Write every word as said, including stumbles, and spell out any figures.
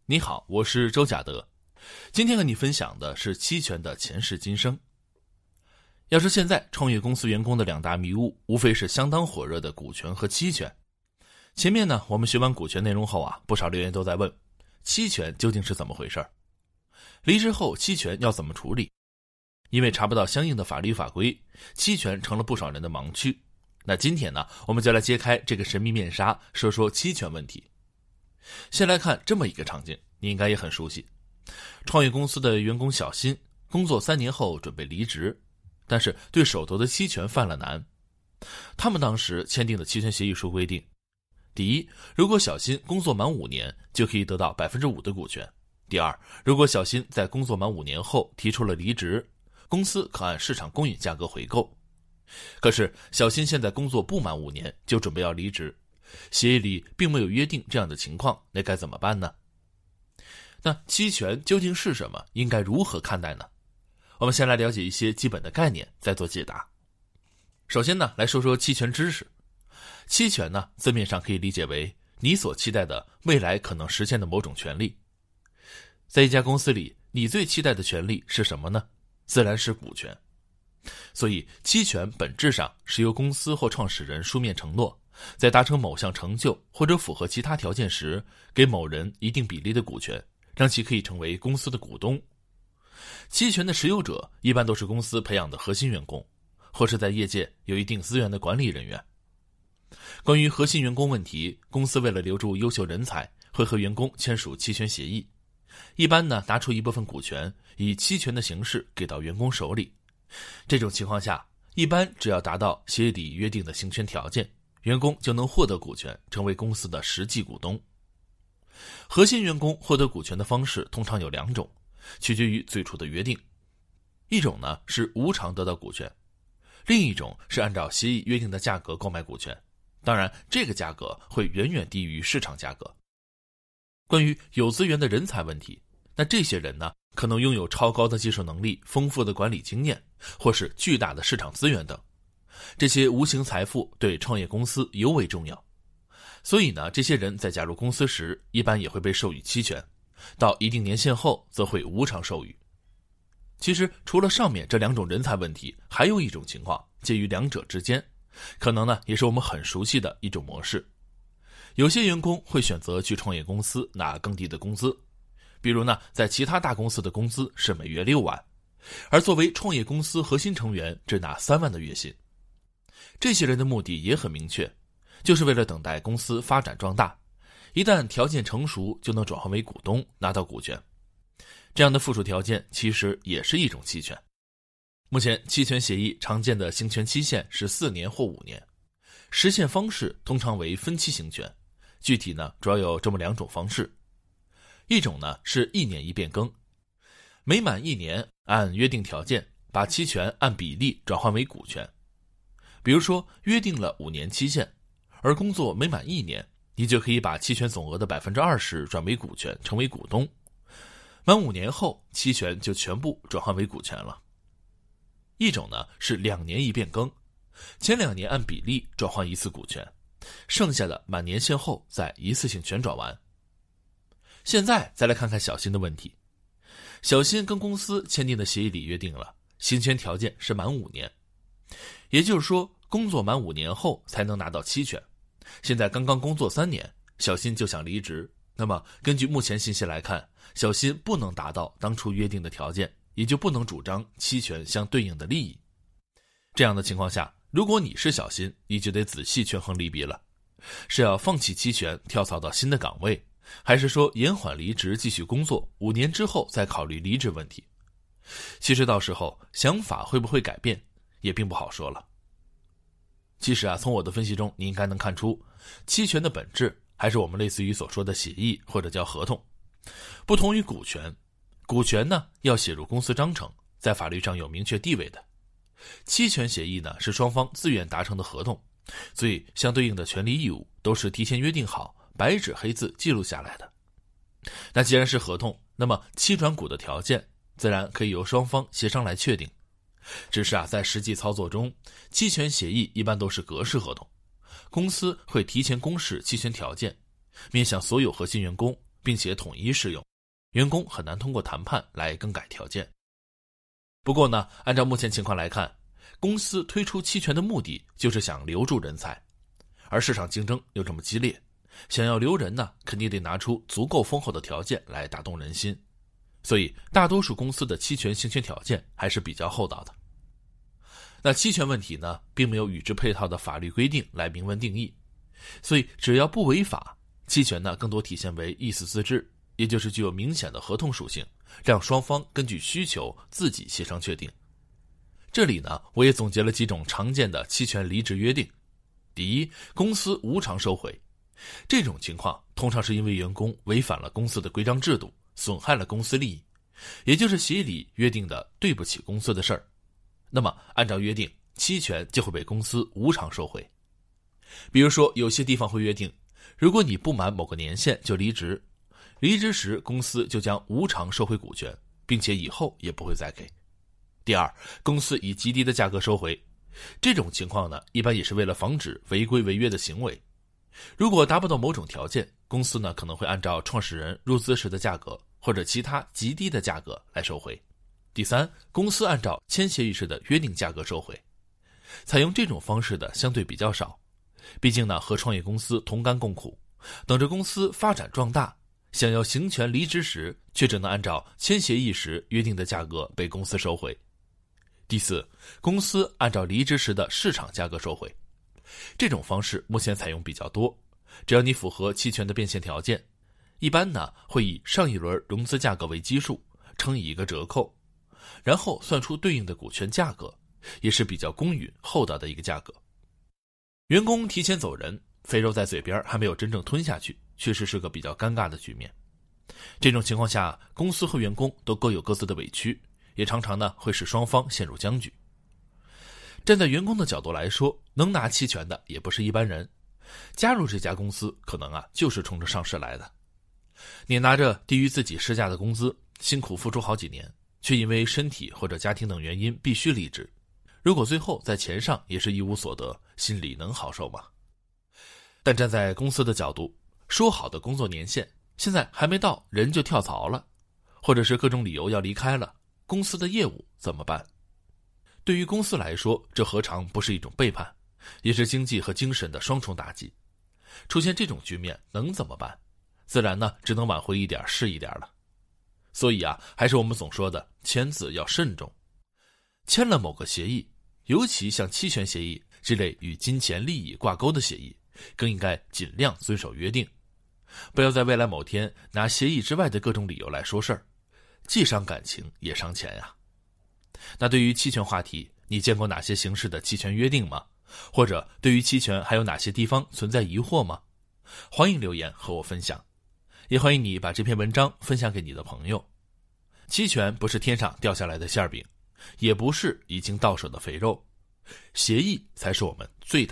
你好，我是周甲德。今天和你分享的是期权的前世今生。要说现在创业公司员工的两大迷雾，无非是相当火热的股权和期权。前面呢，我们学完股权内容后啊，不少留言都在问，期权究竟是怎么回事？离职后期权要怎么处理？因为查不到相应的法律法规，期权成了不少人的盲区。那今天呢，我们就来揭开这个神秘面纱，说说期权问题。先来看这么一个场景，你应该也很熟悉。创业公司的员工小新，工作三年后准备离职，但是对手头的期权犯了难。他们当时签订的期权协议书规定，第一，如果小新工作满五年，就可以得到 百分之五 的股权。第二，如果小新在工作满五年后提出了离职，公司可按市场公允价格回购。可是小新现在工作不满五年就准备要离职，协议里并没有约定这样的情况，那该怎么办呢？那期权究竟是什么？应该如何看待呢？我们先来了解一些基本的概念，再做解答。首先呢，来说说期权知识。期权呢，字面上可以理解为你所期待的未来可能实现的某种权利。在一家公司里，你最期待的权利是什么呢？自然是股权。所以期权本质上是由公司或创始人书面承诺，在达成某项成就或者符合其他条件时，给某人一定比例的股权，让其可以成为公司的股东。期权的持有者一般都是公司培养的核心员工，或是在业界有一定资源的管理人员。关于核心员工问题，公司为了留住优秀人才，会和员工签署期权协议，一般呢拿出一部分股权，以期权的形式给到员工手里。这种情况下，一般只要达到协议里约定的行权条件，员工就能获得股权，成为公司的实际股东。核心员工获得股权的方式通常有两种，取决于最初的约定。一种呢是无偿得到股权，另一种是按照协议约定的价格购买股权，当然这个价格会远远低于市场价格。关于有资源的人才问题，那这些人呢，可能拥有超高的技术能力、丰富的管理经验，或是巨大的市场资源等。这些无形财富对创业公司尤为重要。所以呢，这些人在加入公司时，一般也会被授予期权，到一定年限后则会无偿授予。其实除了上面这两种人才问题，还有一种情况介于两者之间，可能呢也是我们很熟悉的一种模式。有些员工会选择去创业公司拿更低的工资，比如呢，在其他大公司的工资是每月六万，而作为创业公司核心成员只拿三万的月薪。这些人的目的也很明确，就是为了等待公司发展壮大，一旦条件成熟，就能转换为股东，拿到股权。这样的附属条件其实也是一种期权。目前期权协议常见的行权期限是四年或五年，实现方式通常为分期行权，具体呢主要有这么两种方式。一种呢是一年一变更，每满一年按约定条件把期权按比例转换为股权。比如说约定了五年期限，而工作每满一年，你就可以把期权总额的 百分之二十 转为股权，成为股东。满五年后，期权就全部转换为股权了。一种呢是两年一变更，前两年按比例转换一次股权，剩下的满年限后再一次性全转完。现在再来看看小新的问题。小新跟公司签订的协议里约定了，行权条件是满五年，也就是说工作满五年后才能拿到期权。现在刚刚工作三年，小新就想离职，那么根据目前信息来看，小新不能达到当初约定的条件，也就不能主张期权相对应的利益。这样的情况下，如果你是小新，你就得仔细权衡利弊了，是要放弃期权跳槽到新的岗位，还是说延缓离职继续工作，五年之后再考虑离职问题？其实到时候想法会不会改变也并不好说了。其实啊，从我的分析中你应该能看出，期权的本质还是我们类似于所说的协议或者叫合同。不同于股权，股权呢要写入公司章程，在法律上有明确地位的。期权协议呢是双方自愿达成的合同，所以相对应的权利义务都是提前约定好，白纸黑字记录下来的。那既然是合同，那么期转股的条件自然可以由双方协商来确定。只是啊，在实际操作中，期权协议一般都是格式合同，公司会提前公示期权条件，面向所有核心员工， 并且统一适用，员工很难通过谈判来更改条件。不过呢，按照目前情况来看，公司推出期权的目的就是想留住人才，而市场竞争又这么激烈，想要留人呢，肯定得拿出足够丰厚的条件来打动人心，所以大多数公司的期权行权条件还是比较厚道的。那期权问题呢，并没有与之配套的法律规定来明文定义，所以只要不违法，期权呢更多体现为意思自治，也就是具有明显的合同属性，让双方根据需求自己协商确定。这里呢，我也总结了几种常见的期权离职约定。第一，公司无偿收回。这种情况通常是因为员工违反了公司的规章制度，损害了公司利益，也就是协议里约定的对不起公司的事儿。那么按照约定，期权就会被公司无偿收回。比如说有些地方会约定，如果你不满某个年限就离职，离职时公司就将无偿收回股权，并且以后也不会再给。第二，公司以极低的价格收回。这种情况呢，一般也是为了防止违规违约的行为。如果达不到某种条件，公司呢可能会按照创始人入资时的价格或者其他极低的价格来收回。第三，公司按照签协议时的约定价格收回。采用这种方式的相对比较少，毕竟呢和创业公司同甘共苦，等着公司发展壮大，想要行权离职时，却只能按照签协议时约定的价格被公司收回。第四，公司按照离职时的市场价格收回。这种方式目前采用比较多，只要你符合期权的变现条件，一般呢会以上一轮融资价格为基数，乘以一个折扣，然后算出对应的股权价格，也是比较公允厚道的一个价格。员工提前走人，肥肉在嘴边还没有真正吞下去，确实是个比较尴尬的局面。这种情况下，公司和员工都各有各自的委屈，也常常呢会使双方陷入僵局。站在员工的角度来说，能拿期权的也不是一般人，加入这家公司可能啊就是冲着上市来的。你拿着低于自己市价的工资，辛苦付出好几年，却因为身体或者家庭等原因必须离职，如果最后在钱上也是一无所得，心里能好受吗？但站在公司的角度，说好的工作年限现在还没到，人就跳槽了，或者是各种理由要离开了，公司的业务怎么办？对于公司来说，这何尝不是一种背叛，也是经济和精神的双重打击。出现这种局面能怎么办？自然呢，只能挽回一点是一点了。所以啊，还是我们总说的，签字要慎重。签了某个协议，尤其像期权协议这类与金钱利益挂钩的协议，更应该尽量遵守约定，不要在未来某天拿协议之外的各种理由来说事儿，既伤感情也伤钱呀。那对于期权话题，你见过哪些形式的期权约定吗？或者对于期权还有哪些地方存在疑惑吗？欢迎留言和我分享，也欢迎你把这篇文章分享给你的朋友。期权不是天上掉下来的馅饼，也不是已经到手的肥肉，协议才是我们最大